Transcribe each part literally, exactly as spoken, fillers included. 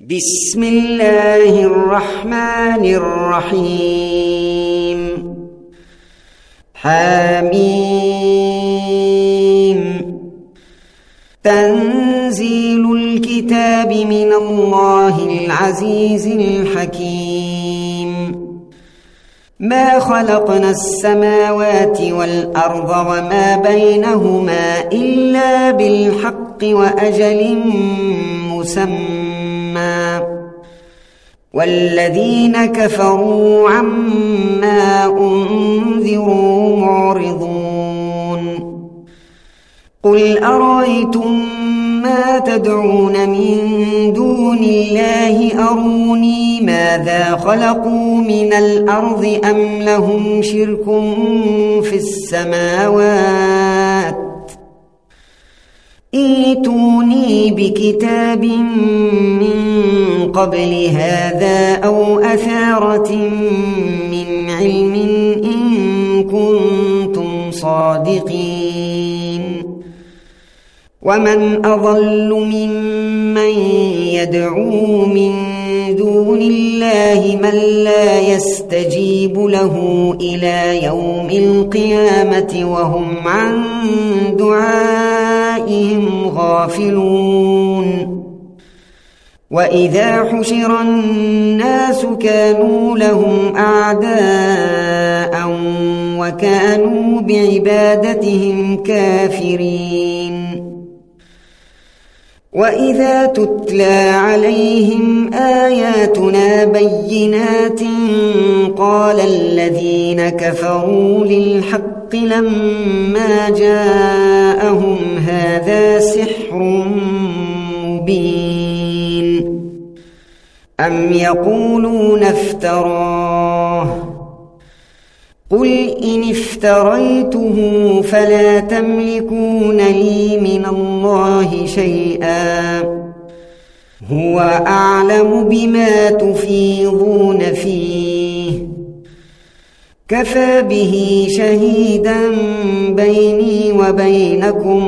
بسم الله الرحمن الرحيم. حميم. تنزيل الكتاب من الله العزيز الحكيم. ما خلقنا السماوات والأرض وما بينهما إلا بالحق وأجل مسمى، والذين كفروا عما أنذروا معرضون. قل أرأيتم ما تدعون من دون الله أروني ماذا خلقوا من الأرض أم لهم شرك في السماوات؟ ائتوني بكتاب من قبل هذا أو أثارة من علم إن كنتم صادقين. ومن أضل ممن يدعو من دون الله من لا يستجيب له إلى يوم القيامة وهم عن دعائهم غافلون. وإذا حشر الناس كانوا لهم أعداء وكانوا بعبادتهم كافرين. وإذا تتلى عليهم آياتنا بينات قال الذين كفروا للحق لما جاءهم هذا سحر مبين. أم يقولون افتراه؟ قل إن افتريته فلا تملكون لي من الله شيئا، هو أعلم بما تفيضون فيه، كفى به شهيدا بيني وبينكم،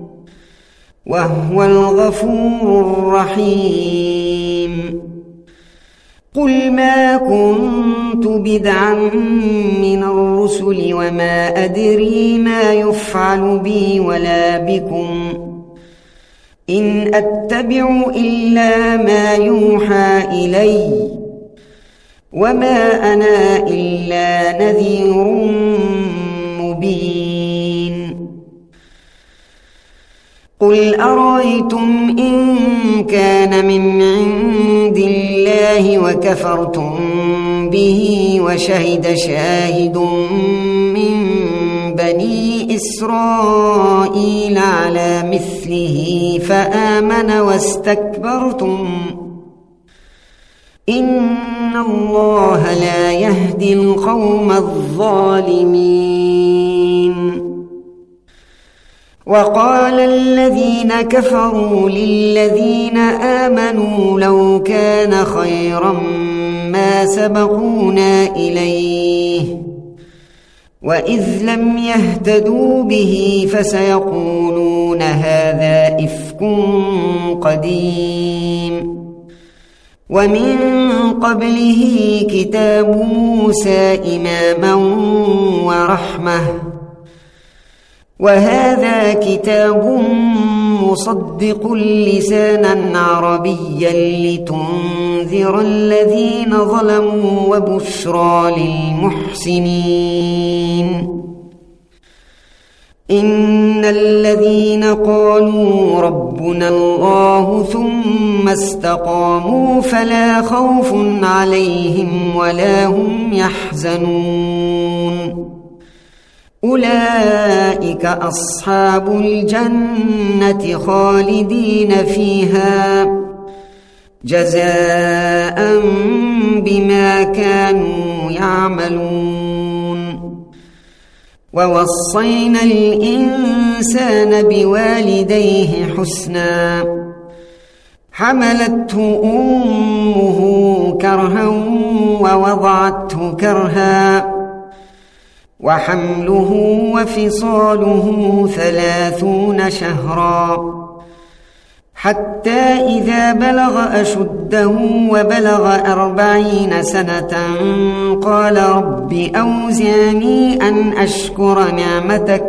وهو الغفور الرحيم. قل ما كنت بدعا من الرسل وما أدري ما يفعل بي ولا بكم، إن أتبع إلا ما يوحى إلي، وما أنا إلا نذير مبين. قل أرأيتم إن كان من عند الله وكفرتم به وشهد شاهد من بني إسرائيل على مثله فآمن واستكبرتم، إن الله لا يهدي القوم الظالمين. وقال الذين كفروا للذين آمنوا لو كان خيرا ما سبقونا إليه، وإذ لم يهتدوا به فسيقولون هذا إفك قديم. ومن قبله كتاب موسى إماما ورحمة، وهذا كتاب مصدق لسانا عربيا لتنذر الذين ظلموا وبشرى للمحسنين. إن الذين قالوا ربنا الله ثم استقاموا فلا خوف عليهم ولا هم يحزنون، أولئك أصحاب الجنة خالدين فيها جزاء بما كانوا يعملون. ووصينا الإنسان بوالديه حسنا، حملته أمه كرها ووضعته كرها، وحمله وفصاله ثلاثون شهرا، حتى إذا بلغ أشده وبلغ أربعين سنة قال رب أوزعني أن أشكر نعمتك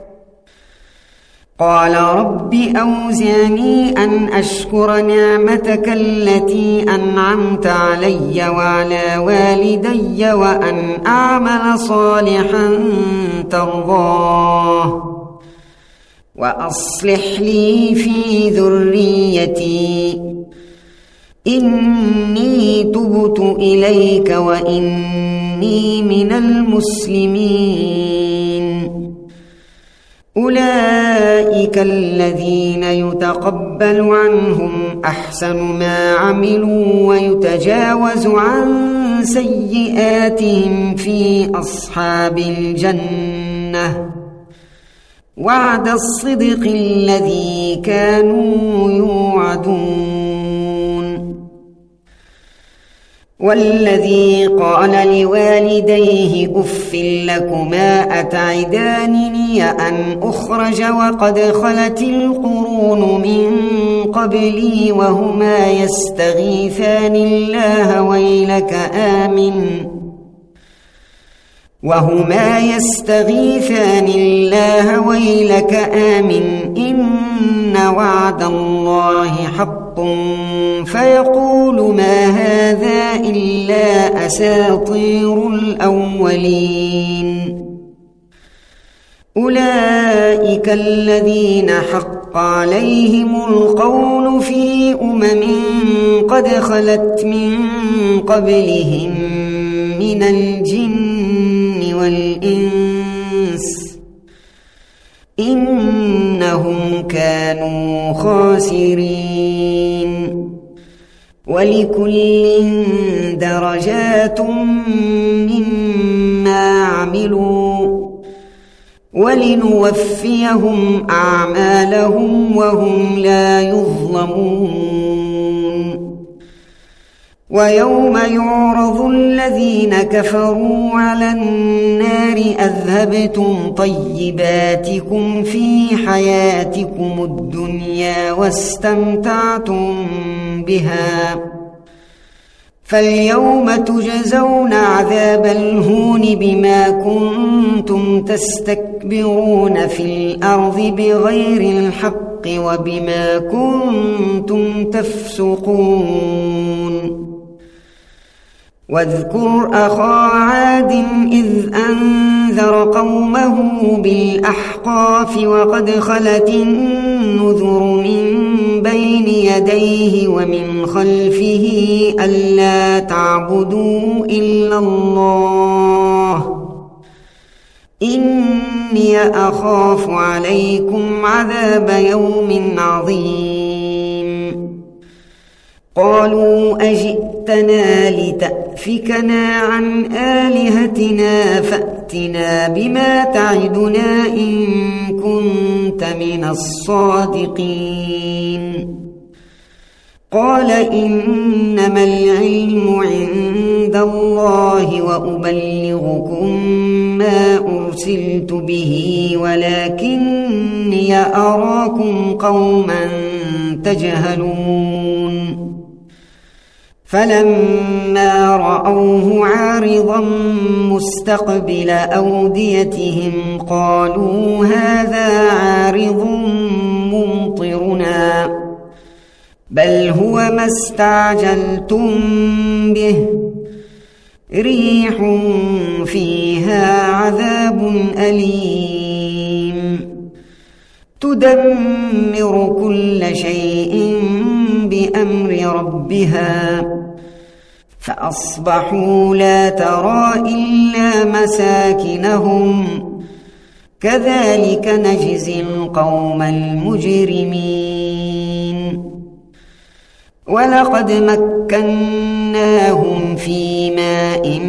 قال رب أوزعني أن أشكر نعمتك التي أنعمت علي وعلى والدي وأن أعمل صالحا ترضاه وأصلح لي في ذريتي إني تبت إليك وإني من المسلمين. أولئك الذين يتقبل عنهم أحسن ما عملوا ويتجاوز عن سيئاتهم في أصحاب الجنة وعد الصدق الذي كانوا يوعدون. والذي قال لوالديه أف لكما أتعدانني أن أخرج وقد خلت القرون من قبلي وهما يستغيثان الله ويلك آمن وهما يستغيثان الله ويلك آمن إن وعد الله حق فيقول ما هذا إلا أساطير الأولين. أولئك الذين حق عليهم القول في أمم قد خلت من قبلهم من الجن والإنس إنهم كانوا خاسرين. ولكل درجات مما عملوا ولنوفيهم أعمالهم وهم لا يظلمون. ويوم يعرض الذين كفروا على النار أذهبتم طيباتكم في حياتكم الدنيا واستمتعتم بها فاليوم تجزون عذاب الهون بما كنتم تستكبرون في الأرض بغير الحق وبما كنتم تفسقون. واذكر أخا عاد إذ أنذر قومه بالأحقاف وقد خلت النذر من بين يديه ومن خلفه ألا تعبدوا إلا الله إني أخاف عليكم عذاب يوم عظيم. قالوا أجئتنا لتأفكنا عن آلهتنا فأتنا بما تعدنا إن كنت من الصادقين. قال إنما العلم عند الله وأبلغكم ما أرسلت به ولكني أراكم قوما تجهلون. فلما رأوه عارضا مستقبل أوديتهم قالوا هذا عارض ممطرنا بل هو ما استعجلتم به ريح فيها عذاب أليم تدمر كل شيء بأمر ربها فأصبحوا لا ترى إلا مساكنهم كذلك نجزي القوم المجرمين. ولقد مكناهم في ماء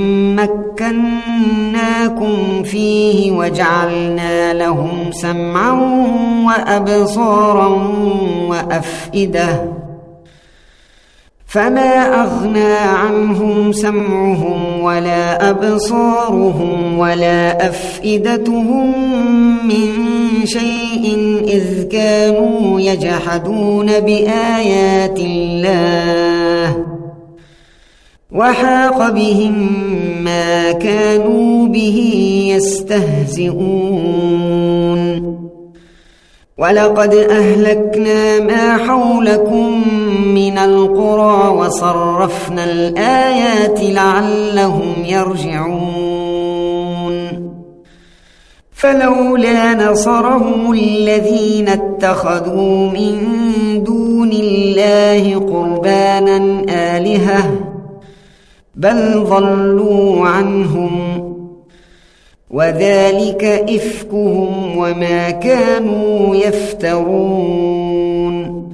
مكناكم فيه وجعلنا لهم سمعا وأبصارا وأفئدة فما أغنى عنهم سمعهم ولا أبصارهم ولا أفئدتهم من شيء إذ كانوا يجحدون بآيات الله وحاق بهم ما كانوا به يستهزئون ولقد أهلكنا ما حولكم من القرى وصرفنا الآيات لعلهم يرجعون فلولا نصرهم الذين اتخذوا من دون الله قربانا آلهة بل ضلوا عنهم وذلك إفكهم وما كانوا يفترون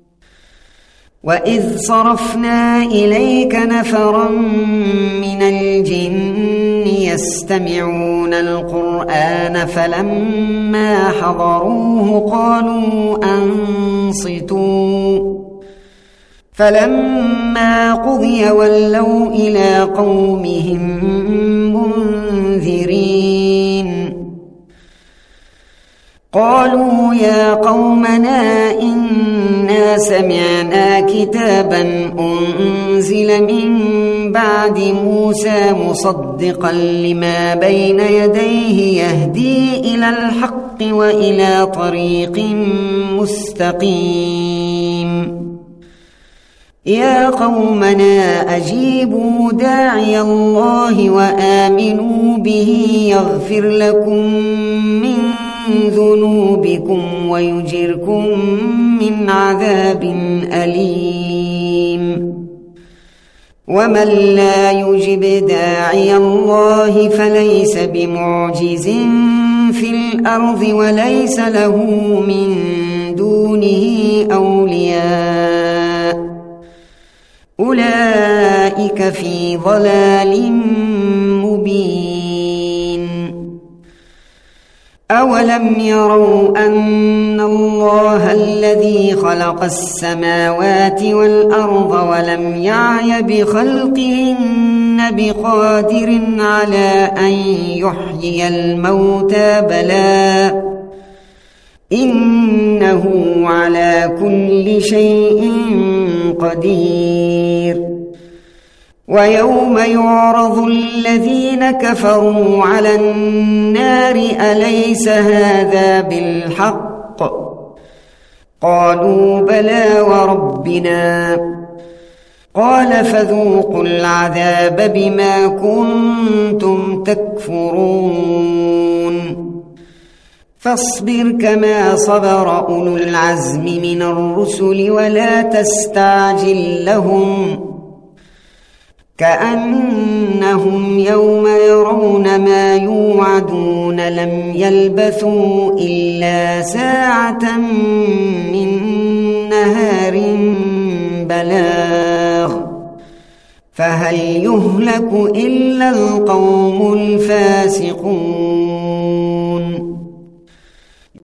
وإذ صرفنا إليك نفرا من الجن يستمعون القرآن فلما حضروه قالوا أنصتوا فلما قضي ولوا إلى قومهم منذرين قالوا يا قومنا إنا سمعنا كتابا أنزل من بعد موسى مصدقا لما بين يديه يهدي إلى الحق وإلى طريق مستقيم يا قومنا أجيبوا داعي الله وآمنوا به يغفر لكم من ذنوبكم ويجركم من عذاب أليم ومن لا يجب داعي الله فليس بمعجز في الأرض وليس له من دونه أولياء أولئك في ضلال مبين أولم يروا أن الله الذي خلق السماوات والأرض ولم يعي بخلقهن بقادر على أن يحيي الموتى بلى إنه على كل شيء قدير ويوم يعرض الذين كفروا على النار أليس هذا بالحق قالوا بلى وربنا قال فذوقوا العذاب بما كنتم تكفرون فاصبر كما صبر أولو العزم من الرسل ولا تستعجل لهم كأنهم يوم يرون ما يوعدون لم يلبثوا إلا ساعة من نهار بلاغ فهل يهلك إلا القوم